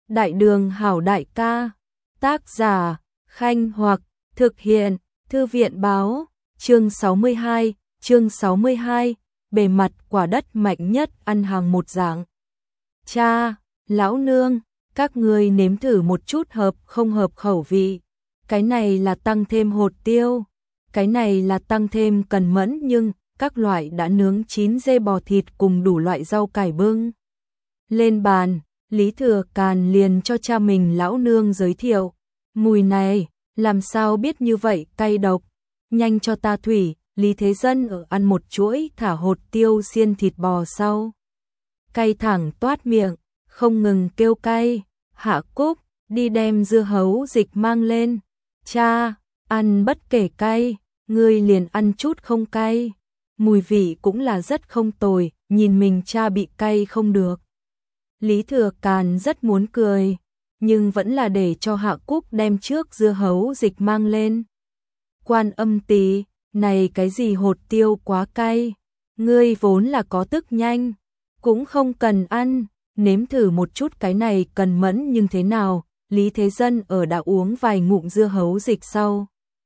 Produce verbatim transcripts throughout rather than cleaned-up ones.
Đại đường hảo đại ca. Tác giả, Khanh Hoặc, thực hiện, Thư viện báo, chương sáu mươi hai, chương sáu mươi hai, bề mặt quả đất mạnh nhất ăn hàng một dạng. Cha, lão nương, các ngươi nếm thử một chút hợp không hợp khẩu vị. Cái này là tăng thêm hột tiêu, cái này là tăng thêm cần mẫn nhưng các loại đã nướng chín dê bò thịt cùng đủ loại rau cải bưng. Lên bàn, Lý Thừa Càn liền cho cha mình lão nương giới thiệu. Mùi này, làm sao biết như vậy cay độc, nhanh cho ta thủy. Lý Thế Dân ở ăn một chuỗi thả hột tiêu xiên thịt bò sau. Cay thẳng toát miệng, không ngừng kêu cay. Hạ Cúc, đi đem dưa hấu dịch mang lên. Cha, ăn bất kể cay, ngươi liền ăn chút không cay. Mùi vị cũng là rất không tồi, nhìn mình cha bị cay không được. Lý Thừa Càn rất muốn cười, nhưng vẫn là để cho Hạ Cúc đem trước dưa hấu dịch mang lên. Quan Âm tỷ, này cái gì hột tiêu quá cay, ngươi vốn là có tức nhanh, cũng không cần ăn, nếm thử một chút cái này cần mẫn nhưng thế nào. Lý Thế Dân ở đã uống vài ngụm dưa hấu dịch sau,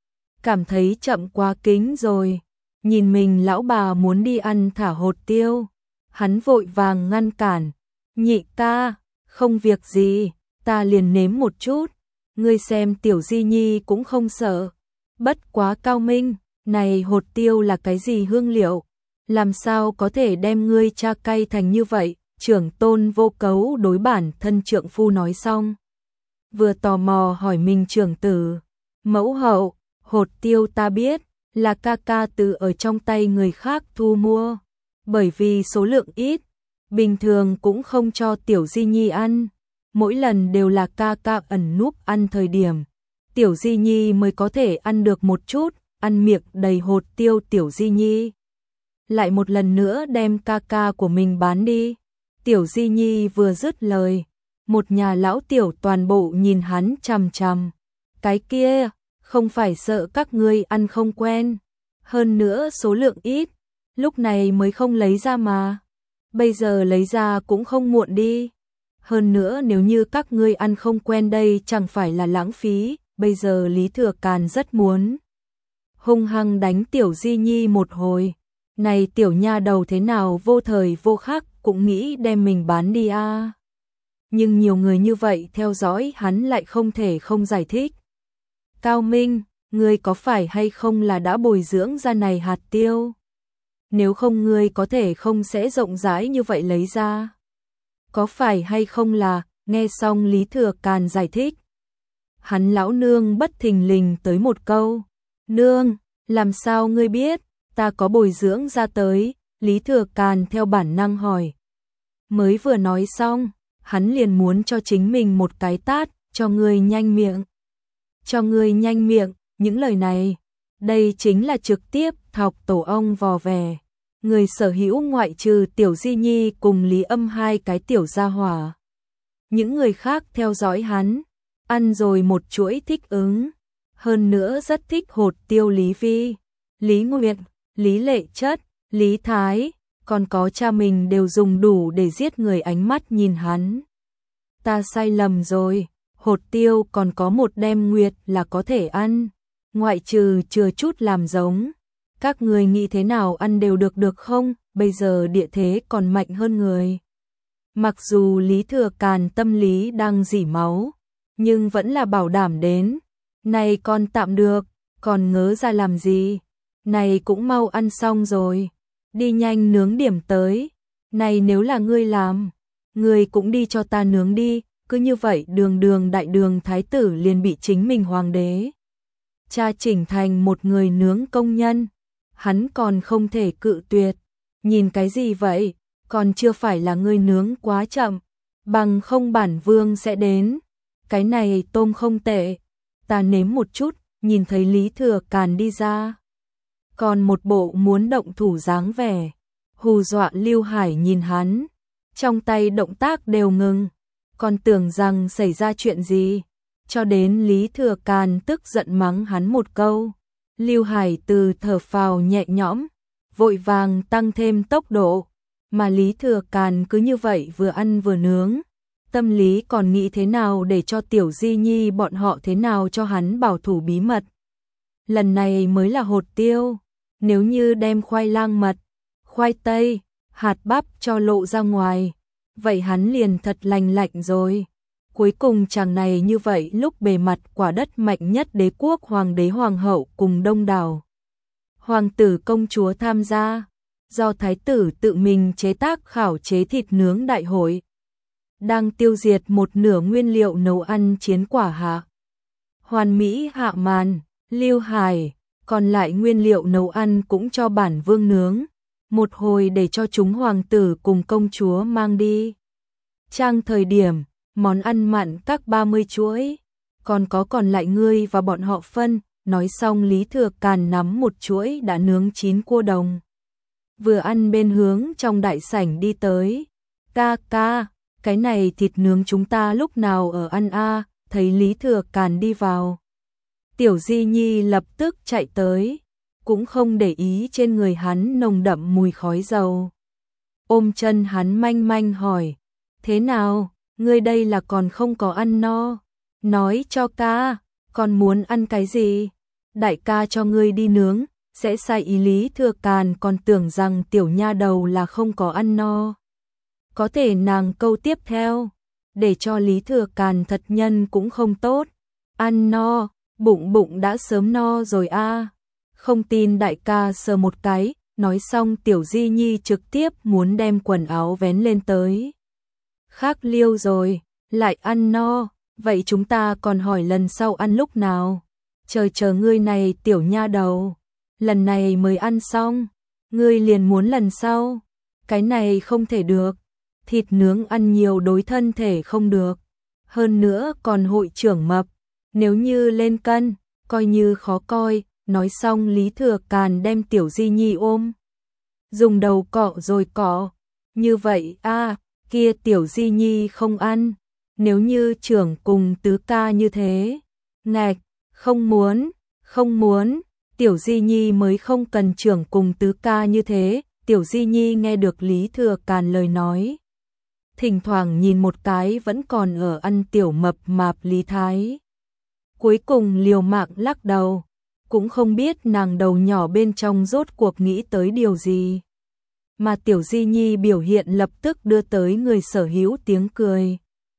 cảm thấy chậm quá kính rồi, nhìn mình lão bà muốn đi ăn thả hột tiêu, hắn vội vàng ngăn cản. Nhị ca, không việc gì, ta liền nếm một chút, ngươi xem Tiểu Di Nhi cũng không sợ. Bất quá Cao Minh, này hột tiêu là cái gì hương liệu, làm sao có thể đem ngươi cha cay thành như vậy. Trưởng tôn Vô Cấu đối bản thân trượng phu nói xong, vừa tò mò hỏi mình trưởng tử. Mẫu hậu, hột tiêu ta biết, là ca ca từ ở trong tay người khác thu mua, bởi vì số lượng ít, bình thường cũng không cho Tiểu Di Nhi ăn, mỗi lần đều là ca ca ẩn núp ăn thời điểm, Tiểu Di Nhi mới có thể ăn được một chút, ăn miệng đầy hột tiêu Tiểu Di Nhi lại một lần nữa đem ca ca của mình bán đi. Tiểu Di Nhi vừa dứt lời, một nhà lão tiểu toàn bộ nhìn hắn chằm chằm. Cái kia, không phải sợ các ngươi ăn không quen, hơn nữa số lượng ít, lúc này mới không lấy ra mà. Bây giờ lấy ra cũng không muộn đi. Hơn nữa nếu như các ngươi ăn không quen đây chẳng phải là lãng phí. Bây giờ Lý Thừa Càn rất muốn hung hăng đánh Tiểu Di Nhi một hồi. Này tiểu nha đầu thế nào vô thời vô khắc cũng nghĩ đem mình bán đi a. À. Nhưng nhiều người như vậy theo dõi hắn lại không thể không giải thích. Cao Minh, ngươi có phải hay không là đã bồi dưỡng ra này hạt tiêu? Nếu không ngươi có thể không sẽ rộng rãi như vậy lấy ra. Có phải hay không là, nghe xong Lý Thừa Càn giải thích. Hắn lão nương bất thình lình tới một câu. Nương, làm sao ngươi biết, ta có bồi dưỡng ra tới? Lý Thừa Càn theo bản năng hỏi. Mới vừa nói xong, hắn liền muốn cho chính mình một cái tát, cho ngươi nhanh miệng. Cho ngươi nhanh miệng, những lời này, đây chính là trực tiếp thọc tổ ong vò vè. Người sở hữu ngoại trừ Tiểu Di Nhi cùng Lý Âm hai cái tiểu gia hỏa. Những người khác theo dõi hắn, ăn rồi một chuỗi thích ứng. Hơn nữa rất thích hột tiêu Lý Vi, Lý Nguyệt, Lý Lệ Chất, Lý Thái, còn có cha mình đều dùng đủ để giết người ánh mắt nhìn hắn. Ta sai lầm rồi, hột tiêu còn có một đem nguyệt là có thể ăn, ngoại trừ chừa chút làm giống. Các người nghĩ thế nào ăn đều được được không, bây giờ địa thế còn mạnh hơn người. Mặc dù Lý Thừa Càn tâm lý đang rỉ máu, nhưng vẫn là bảo đảm đến. Này còn tạm được, còn ngớ ra làm gì, này cũng mau ăn xong rồi, đi nhanh nướng điểm tới. Này nếu là ngươi làm, ngươi cũng đi cho ta nướng đi, cứ như vậy đường đường đại đường thái tử liền bị chính mình hoàng đế cha chỉnh thành một người nướng công nhân. Hắn còn không thể cự tuyệt, nhìn cái gì vậy, còn chưa phải là ngươi nướng quá chậm, bằng không bản vương sẽ đến. Cái này tôm không tệ, ta nếm một chút. Nhìn thấy Lý Thừa Càn đi ra, còn một bộ muốn động thủ dáng vẻ, hù dọa Lưu Hải nhìn hắn, trong tay động tác đều ngừng, còn tưởng rằng xảy ra chuyện gì, cho đến Lý Thừa Càn tức giận mắng hắn một câu. Lưu Hải từ thở phào nhẹ nhõm, vội vàng tăng thêm tốc độ, mà Lý Thừa Càn cứ như vậy vừa ăn vừa nướng, tâm lý còn nghĩ thế nào để cho Tiểu Di Nhi bọn họ thế nào cho hắn bảo thủ bí mật. Lần này mới là hột tiêu, nếu như đem khoai lang mật, khoai tây, hạt bắp cho lộ ra ngoài, vậy hắn liền thật lành lạnh rồi. Cuối cùng chàng này như vậy lúc bề mặt quả đất mạnh nhất đế quốc hoàng đế hoàng hậu cùng đông đảo hoàng tử công chúa tham gia, do thái tử tự mình chế tác khảo chế thịt nướng đại hội. Đang tiêu diệt một nửa nguyên liệu nấu ăn chiến quả hạ. Hoàn mỹ hạ màn, Lưu Hải, còn lại nguyên liệu nấu ăn cũng cho bản vương nướng, một hồi để cho chúng hoàng tử cùng công chúa mang đi. Trang thời điểm, món ăn mặn các ba mươi chuỗi, còn có còn lại ngươi và bọn họ phân, nói xong Lý Thừa Càn nắm một chuỗi đã nướng chín cua đồng. Vừa ăn bên hướng trong đại sảnh đi tới, ca ca, cái này thịt nướng chúng ta lúc nào ở ăn a? Thấy Lý Thừa Càn đi vào. Tiểu Di Nhi lập tức chạy tới, cũng không để ý trên người hắn nồng đậm mùi khói dầu. Ôm chân hắn manh manh hỏi, thế nào, ngươi đây là còn không có ăn no, nói cho ca, còn muốn ăn cái gì? Đại ca cho ngươi đi nướng, sẽ sai ý. Lý Thừa Càn còn tưởng rằng tiểu nha đầu là không có ăn no. Có thể nàng câu tiếp theo, để cho Lý Thừa Càn thật nhân cũng không tốt. Ăn no, bụng bụng đã sớm no rồi a. Không tin đại ca sờ một cái, nói xong Tiểu Di Nhi trực tiếp muốn đem quần áo vén lên tới. Khác liêu rồi, lại ăn no, vậy chúng ta còn hỏi lần sau ăn lúc nào? Chờ chờ ngươi này tiểu nha đầu, lần này mới ăn xong, ngươi liền muốn lần sau. Cái này không thể được, thịt nướng ăn nhiều đối thân thể không được. Hơn nữa còn hội trưởng mập, nếu như lên cân, coi như khó coi. Nói xong Lý Thừa Càn đem Tiểu Di Nhi ôm, dùng đầu cọ rồi cọ. Như vậy a, kia Tiểu Di Nhi không ăn, nếu như trưởng cùng tứ ca như thế. Ngạch, không muốn, không muốn, Tiểu Di Nhi mới không cần trưởng cùng tứ ca như thế. Tiểu Di Nhi nghe được Lý Thừa Càn lời nói, thỉnh thoảng nhìn một cái vẫn còn ở ăn tiểu mập mạp Lý Thái. Cuối cùng liều mạng lắc đầu, cũng không biết nàng đầu nhỏ bên trong rốt cuộc nghĩ tới điều gì. Mà Tiểu Di Nhi biểu hiện lập tức đưa tới người sở hữu tiếng cười.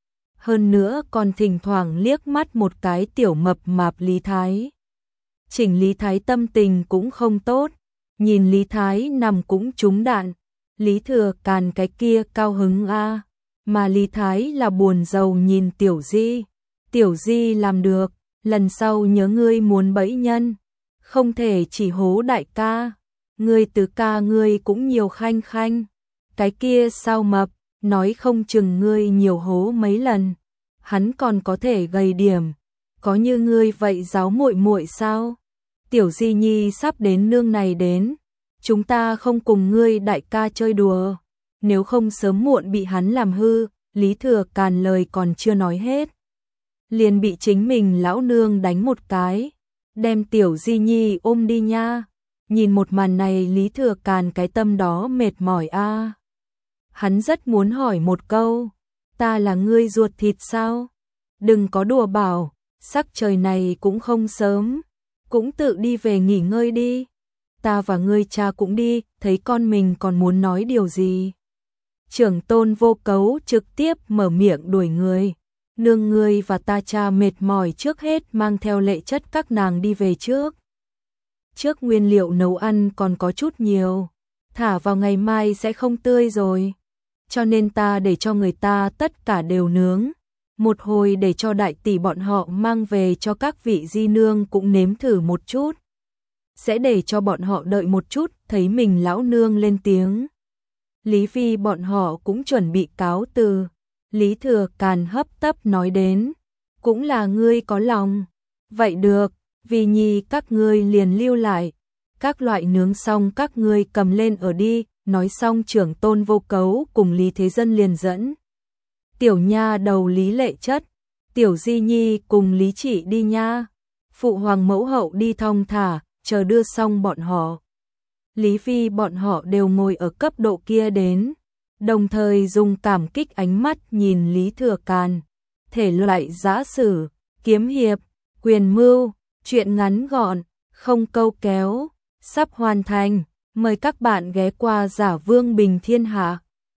Hơn nữa còn thỉnh thoảng liếc mắt một cái tiểu mập mạp Lý Thái. Chỉnh Lý Thái tâm tình cũng không tốt, nhìn Lý Thái nằm cũng trúng đạn. Lý Thừa Càn cái kia cao hứng a, mà Lý Thái là buồn rầu nhìn Tiểu Di. Tiểu Di làm được, lần sau nhớ ngươi muốn bẫy nhân, không thể chỉ hố đại ca. Ngươi tứ ca ngươi cũng nhiều khanh khanh, cái kia sao mập, nói không chừng ngươi nhiều hố mấy lần, hắn còn có thể gầy điểm, có như ngươi vậy giáo muội muội sao? Tiểu Di Nhi sắp đến nương này đến, chúng ta không cùng ngươi đại ca chơi đùa, nếu không sớm muộn bị hắn làm hư. Lý Thừa Càn lời còn chưa nói hết, liền bị chính mình lão nương đánh một cái, đem Tiểu Di Nhi ôm đi nha. Nhìn một màn này Lý Thừa Càn cái tâm đó mệt mỏi a. Hắn rất muốn hỏi một câu, ta là ngươi ruột thịt sao? Đừng có đùa bảo, sắc trời này cũng không sớm, cũng tự đi về nghỉ ngơi đi. Ta và ngươi cha cũng đi, thấy con mình còn muốn nói điều gì. Trưởng tôn Vô Cấu trực tiếp mở miệng đuổi người. Nương ngươi và ta cha mệt mỏi, trước hết mang theo Lệ Chất các nàng đi về trước. Trước nguyên liệu nấu ăn còn có chút nhiều, thả vào ngày mai sẽ không tươi rồi. Cho nên ta để cho người ta tất cả đều nướng. Một hồi để cho đại tỷ bọn họ mang về cho các vị di nương cũng nếm thử một chút. Sẽ để cho bọn họ đợi một chút, thấy mình lão nương lên tiếng. Lý Phi bọn họ cũng chuẩn bị cáo từ. Lý Thừa Càn hấp tấp nói đến, cũng là ngươi có lòng. Vậy được, vì nhi các ngươi liền lưu lại. Các loại nướng xong các ngươi cầm lên ở đi. Nói xong trưởng tôn Vô Cấu cùng Lý Thế Dân liền dẫn tiểu nha đầu Lý Lệ Chất, Tiểu Di Nhi cùng Lý Chỉ đi nha. Phụ hoàng mẫu hậu đi thong thả, chờ đưa xong bọn họ. Lý Phi bọn họ đều ngồi ở cấp độ kia đến. đồng thời dùng cảm kích ánh mắt nhìn Lý Thừa Càn. Thể loại giã sử, kiếm hiệp, quyền mưu, truyện ngắn gọn, không câu kéo, sắp hoàn thành. Mời các bạn ghé qua Giả Vương Bình Thiên Hạ.